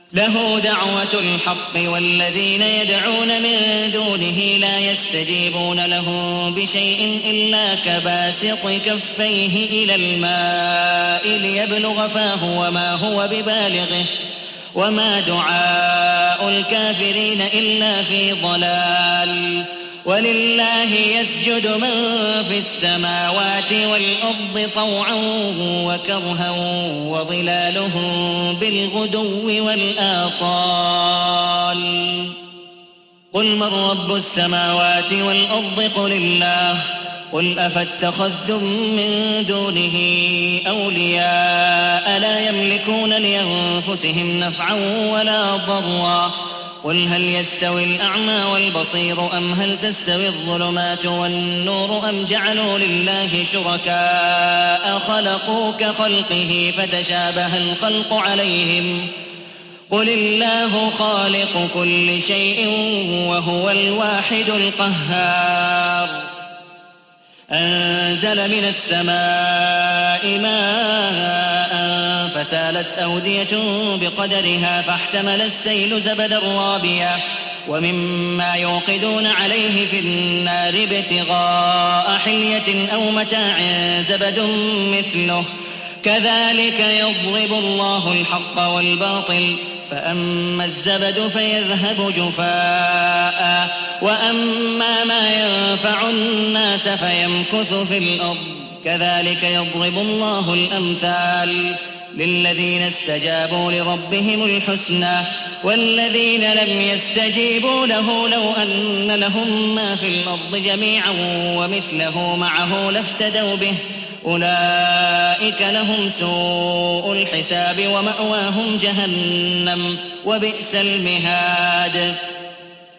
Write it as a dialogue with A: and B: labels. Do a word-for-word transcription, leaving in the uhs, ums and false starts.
A: له دعوة الحق والذين يدعون من دونه لا يستجيبون لهم بشيء إلا كباسط كفيه إلى الماء ليبلغ فاه وما هو ببالغه وما دعاء الكافرين إلا في ضلال. ولله يسجد من في السماوات والأرض طوعا وكرها وظلالهم بالغدو والآصال. قل من رب السماوات والأرض قل الله. قل أفاتخذتم من دونه أولياء لا يملكون لأنفسهم نفعا ولا ضرا. قل هل يستوي الأعمى والبصير أم هل تستوي الظلمات والنور أم جعلوا لله شركاء خلقوا كخلقه فتشابه الخلق عليهم. قل الله خالق كل شيء وهو الواحد القهار. أنزل من السماء ماء فسالت أودية بقدرها فاحتمل السيل زبدا رابيا ومما يوقدون عليه في النار ابتغاء حلية أو متاع زبد مثله كذلك يضرب الله الحق والباطل فأما الزبد فيذهب جفاء وأما ما ينفع الناس فيمكث في الأرض كذلك يضرب الله الأمثال للذين استجابوا لربهم الحسنى والذين لم يستجيبوا له لو أن لهم ما في الأرض جميعا ومثله معه لافتدوا به أولئك لهم سوء الحساب ومأواهم جهنم وبئس المهاد.